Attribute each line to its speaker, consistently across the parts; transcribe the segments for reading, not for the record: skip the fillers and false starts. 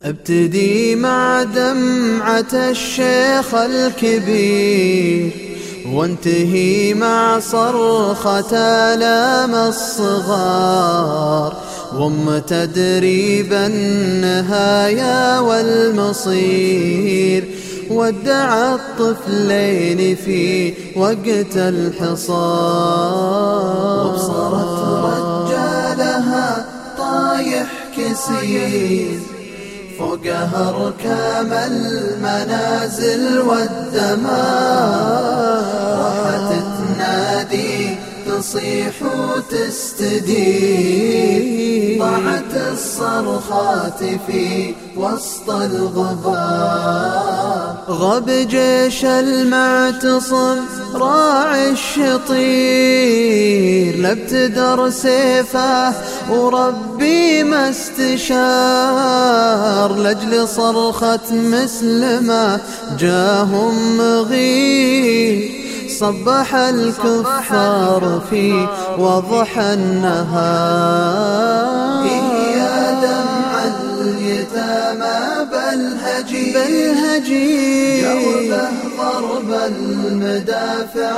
Speaker 1: ابتدي مع دمعة الشيخ الكبير، وانتهي مع صرخة آلام الصغار، وم تدريب النهايا والمصير، ودع الطفلين في وقت الحصار. وابصرت رجالها طايح كسير فوقها ركام المنازل والدمار، راحت تنادي تصيح وتستدير، ضاعت الصرخات في وسط الغبار. غاب جيش المعتصم راعي الشطير، لابتدر سيفه وربي ما استشار، لاجل صرخة مسلمة جاهم مغير، صبح الكفار في وضح النهار. يا دمع اليتامى بالهجير، جوبه ضرب المدافع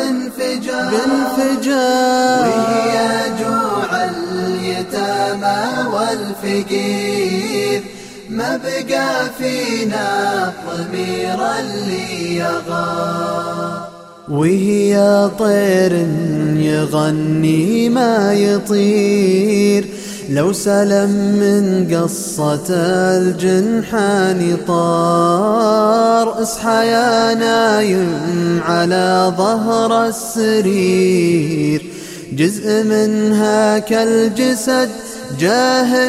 Speaker 1: بانفجار، وهي جوع اليتامى والفقير، ما بقى فينا ضمير اللي يغار. وهي طير يغني ما يطير، لو سلم من قصة الجنحان طار. اصحى يا نايم على ظهر السرير، جزء منها كالجسد جاه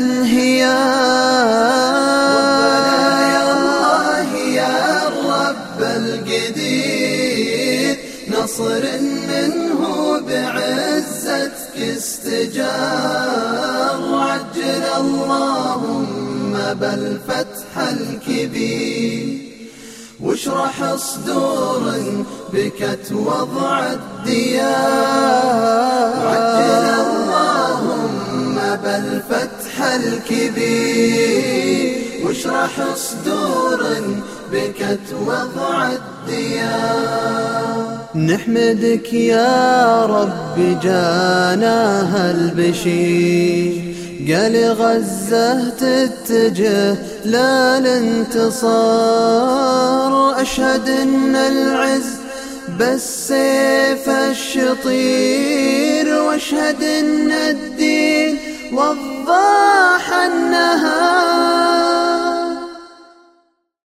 Speaker 1: انهيار. يا الله يا الرب القدير، نصر منه بعزتك استجار، عجل اللهم بالفتح الكبير، واشرح صدور بكت وضع الديار، عجل اللهم بالفتح الكبير، واشرح صدور بكت وضع الديار. نحمدك يا رب جاناها البشير، قال غزة تتجه للانتصار، أشهد إن العز بالسيف الشطير، واشهد إن الدين وضاح النهار.